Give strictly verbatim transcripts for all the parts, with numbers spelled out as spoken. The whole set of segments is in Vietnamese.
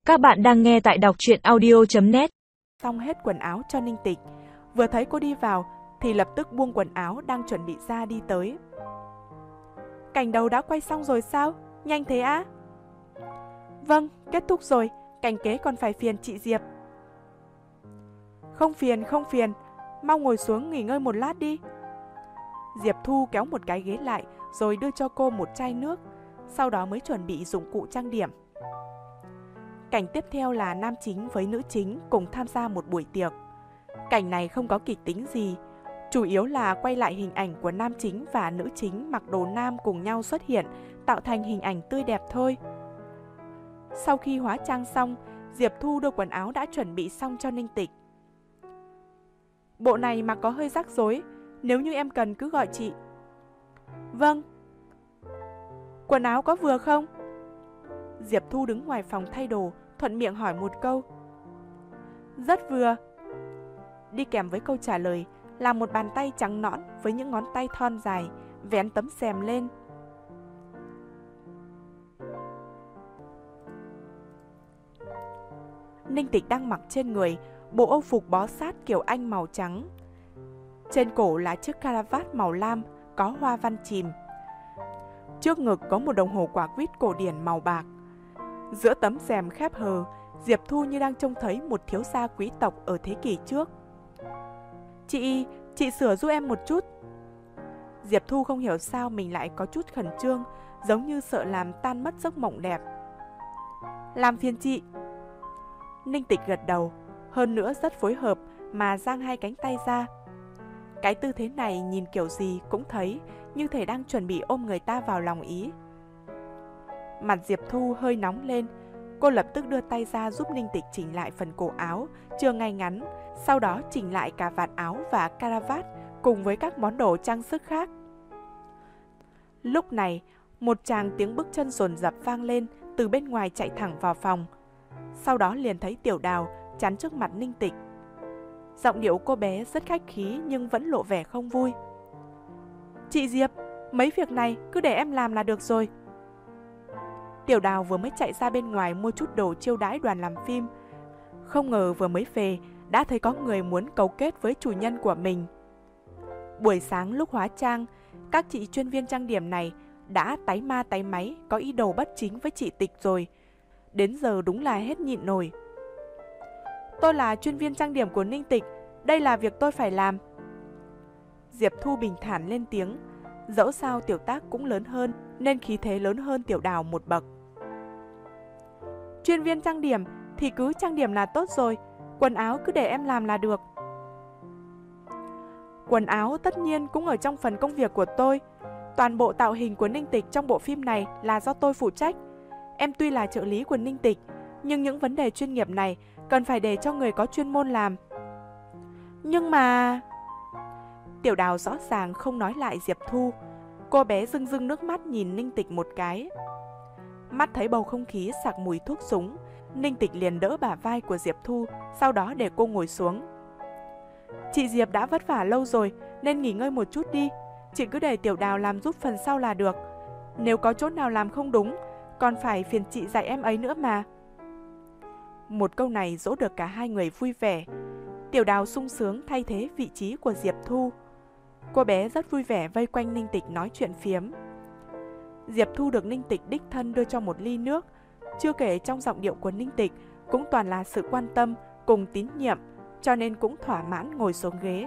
Các bạn đang nghe tại đọc truyện audio chấm net. Xong hết quần áo cho Ninh Tịch. Vừa thấy cô đi vào thì lập tức buông quần áo đang chuẩn bị ra đi tới. Cảnh đầu đã quay xong rồi sao? Nhanh thế á? Vâng, kết thúc rồi. Cảnh kế còn phải phiền chị Diệp. Không phiền, không phiền. Mau ngồi xuống nghỉ ngơi một lát đi. Diệp Thu kéo một cái ghế lại rồi đưa cho cô một chai nước. Sau đó mới chuẩn bị dụng cụ trang điểm. Cảnh tiếp theo là nam chính với nữ chính cùng tham gia một buổi tiệc. Cảnh này không có kịch tính gì, chủ yếu là quay lại hình ảnh của nam chính và nữ chính mặc đồ nam cùng nhau xuất hiện, tạo thành hình ảnh tươi đẹp thôi. Sau khi hóa trang xong, Diệp Thu đưa quần áo đã chuẩn bị xong cho Ninh Tịch. Bộ này mặc có hơi rắc rối, nếu như em cần cứ gọi chị. Vâng. Quần áo có vừa không? Diệp Thu đứng ngoài phòng thay đồ, thuận miệng hỏi một câu. Rất vừa. Đi kèm với câu trả lời là một bàn tay trắng nõn với những ngón tay thon dài, vén tấm xèm lên. Ninh Tịch đang mặc trên người bộ âu phục bó sát kiểu Anh màu trắng. Trên cổ là chiếc caravat màu lam có hoa văn chìm. Trước ngực có một đồng hồ quả quýt cổ điển màu bạc. Giữa tấm rèm khép hờ, Diệp Thu như đang trông thấy một thiếu gia quý tộc ở thế kỷ trước. Chị, chị sửa giúp em một chút. Diệp Thu không hiểu sao mình lại có chút khẩn trương, giống như sợ làm tan mất giấc mộng đẹp. Làm phiền chị. Ninh Tịch gật đầu, hơn nữa rất phối hợp mà dang hai cánh tay ra. Cái tư thế này nhìn kiểu gì cũng thấy như thể đang chuẩn bị ôm người ta vào lòng ý. Mặt Diệp Thu hơi nóng lên, cô lập tức đưa tay ra giúp Ninh Tịch chỉnh lại phần cổ áo chưa ngay ngắn, sau đó chỉnh lại cả vạt áo và caravat cùng với các món đồ trang sức khác. Lúc này, một tràng tiếng bước chân dồn dập vang lên từ bên ngoài chạy thẳng vào phòng. Sau đó liền thấy Tiểu Đào chắn trước mặt Ninh Tịch. Giọng điệu cô bé rất khách khí nhưng vẫn lộ vẻ không vui. Chị Diệp, mấy việc này cứ để em làm là được rồi. Tiểu Đào vừa mới chạy ra bên ngoài mua chút đồ chiêu đãi đoàn làm phim. Không ngờ vừa mới về đã thấy có người muốn cấu kết với chủ nhân của mình. Buổi sáng lúc hóa trang, các chị chuyên viên trang điểm này đã táy ma táy máy có ý đồ bất chính với chị Tịch rồi. Đến giờ đúng là hết nhịn nổi. Tôi là chuyên viên trang điểm của Ninh Tịch, đây là việc tôi phải làm. Diệp Thu bình thản lên tiếng, dẫu sao tiểu tác cũng lớn hơn nên khí thế lớn hơn Tiểu Đào một bậc. Chuyên viên trang điểm thì cứ trang điểm là tốt rồi, quần áo cứ để em làm là được. Quần áo tất nhiên cũng ở trong phần công việc của tôi. Toàn bộ tạo hình của Ninh Tịch trong bộ phim này là do tôi phụ trách. Em tuy là trợ lý của Ninh Tịch, nhưng những vấn đề chuyên nghiệp này cần phải để cho người có chuyên môn làm. Nhưng mà... Tiểu Đào rõ ràng không nói lại Diệp Thu. Cô bé rưng rưng nước mắt nhìn Ninh Tịch một cái. Mắt thấy bầu không khí sặc mùi thuốc súng, Ninh Tịch liền đỡ bả vai của Diệp Thu, sau đó để cô ngồi xuống. Chị Diệp đã vất vả lâu rồi nên nghỉ ngơi một chút đi. Chị cứ để Tiểu Đào làm giúp phần sau là được. Nếu có chỗ nào làm không đúng, còn phải phiền chị dạy em ấy nữa mà. Một câu này dỗ được cả hai người vui vẻ. Tiểu Đào sung sướng thay thế vị trí của Diệp Thu. Cô bé rất vui vẻ vây quanh Ninh Tịch nói chuyện phiếm. Diệp Thu được Ninh Tịch đích thân đưa cho một ly nước. Chưa kể trong giọng điệu của Ninh Tịch cũng toàn là sự quan tâm cùng tín nhiệm, cho nên cũng thỏa mãn ngồi xuống ghế.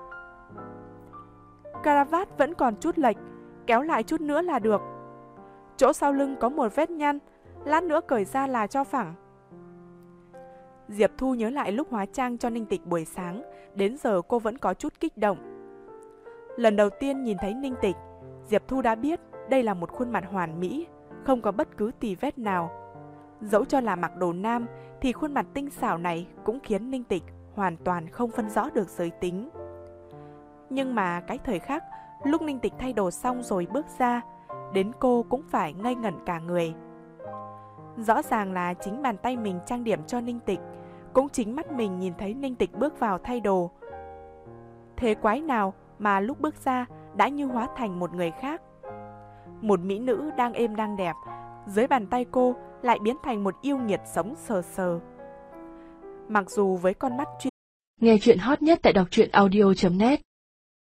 Caravat vẫn còn chút lệch, kéo lại chút nữa là được. Chỗ sau lưng có một vết nhăn, lát nữa cởi ra là cho phẳng. Diệp Thu nhớ lại lúc hóa trang cho Ninh Tịch buổi sáng, đến giờ cô vẫn có chút kích động. Lần đầu tiên nhìn thấy Ninh Tịch, Diệp Thu đã biết đây là một khuôn mặt hoàn mỹ, không có bất cứ tì vết nào. Dẫu cho là mặc đồ nam thì khuôn mặt tinh xảo này cũng khiến Ninh Tịch hoàn toàn không phân rõ được giới tính. Nhưng mà cái thời khắc lúc Ninh Tịch thay đồ xong rồi bước ra, đến cô cũng phải ngây ngẩn cả người. Rõ ràng là chính bàn tay mình trang điểm cho Ninh Tịch, cũng chính mắt mình nhìn thấy Ninh Tịch bước vào thay đồ. Thế quái nào mà lúc bước ra đã như hóa thành một người khác. Một mỹ nữ đang êm đang đẹp, dưới bàn tay cô lại biến thành một yêu nghiệt sống sờ sờ. Mặc dù với con mắt chuyên Nghe chuyện hot nhất tại đọc truyện audio chấm net